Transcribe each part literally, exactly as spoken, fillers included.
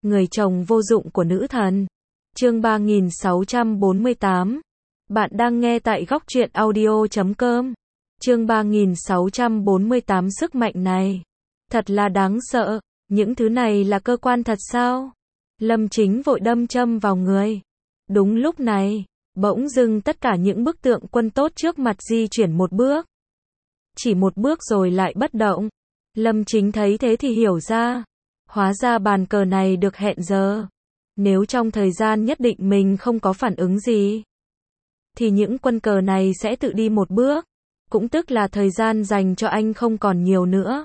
Người chồng vô dụng của nữ thần. Chương ba nghìn sáu trăm bốn mươi tám. Bạn đang nghe tại góc truyện audio chấm com. Chương ba nghìn sáu trăm bốn mươi tám. Sức mạnh này thật là đáng sợ. Những thứ này là cơ quan thật sao? Lâm Chính vội đâm châm vào người. Đúng lúc này, bỗng dưng tất cả những bức tượng quân tốt trước mặt di chuyển một bước. Chỉ một bước rồi lại bất động. Lâm Chính thấy thế thì hiểu ra. Hóa ra bàn cờ này được hẹn giờ. Nếu trong thời gian nhất định mình không có phản ứng gì, thì những quân cờ này sẽ tự đi một bước. Cũng tức là thời gian dành cho anh không còn nhiều nữa.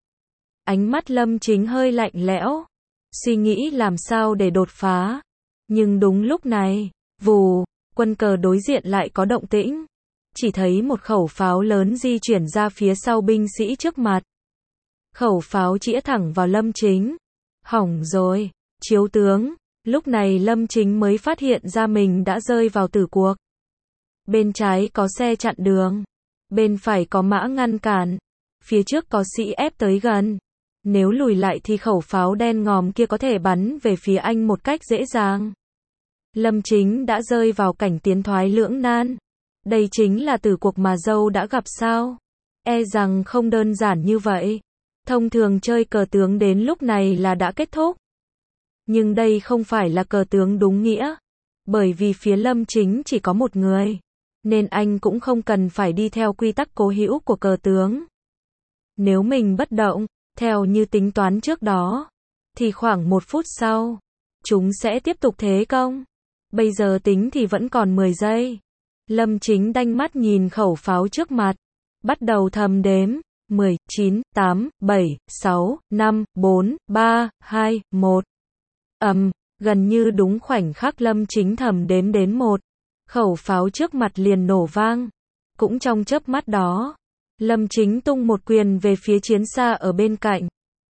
Ánh mắt Lâm Chính hơi lạnh lẽo. Suy nghĩ làm sao để đột phá. Nhưng đúng lúc này, vù, quân cờ đối diện lại có động tĩnh. Chỉ thấy một khẩu pháo lớn di chuyển ra phía sau binh sĩ trước mặt. Khẩu pháo chĩa thẳng vào Lâm Chính. Hỏng rồi, chiếu tướng. Lúc này Lâm Chính mới phát hiện ra mình đã rơi vào tử cuộc. Bên trái có xe chặn đường. Bên phải có mã ngăn cản. Phía trước có sĩ ép tới gần. Nếu lùi lại thì khẩu pháo đen ngòm kia có thể bắn về phía anh một cách dễ dàng. Lâm Chính đã rơi vào cảnh tiến thoái lưỡng nan. Đây chính là tử cuộc mà dâu đã gặp sao? E rằng không đơn giản như vậy. Thông thường chơi cờ tướng đến lúc này là đã kết thúc. Nhưng đây không phải là cờ tướng đúng nghĩa. Bởi vì phía Lâm Chính chỉ có một người. Nên anh cũng không cần phải đi theo quy tắc cố hữu của cờ tướng. Nếu mình bất động, theo như tính toán trước đó, thì khoảng một phút sau, chúng sẽ tiếp tục thế công. Bây giờ tính thì vẫn còn mười giây. Lâm Chính đanh mắt nhìn khẩu pháo trước mặt. Bắt đầu thầm đếm. mười, chín, tám, bảy, sáu, năm, bốn, ba, hai, một. Ầm, gần như đúng khoảnh khắc Lâm Chính thầm đếm đến một. Khẩu pháo trước mặt liền nổ vang. Cũng trong chớp mắt đó, Lâm Chính tung một quyền về phía chiến xa ở bên cạnh.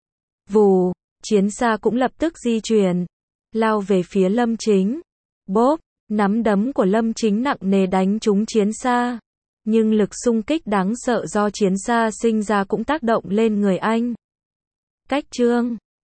Vù, chiến xa cũng lập tức di chuyển, lao về phía Lâm Chính. Bốp, nắm đấm của Lâm Chính nặng nề đánh trúng chiến xa. Nhưng lực xung kích đáng sợ do chiến xa sinh ra cũng tác động lên người anh. Cách chương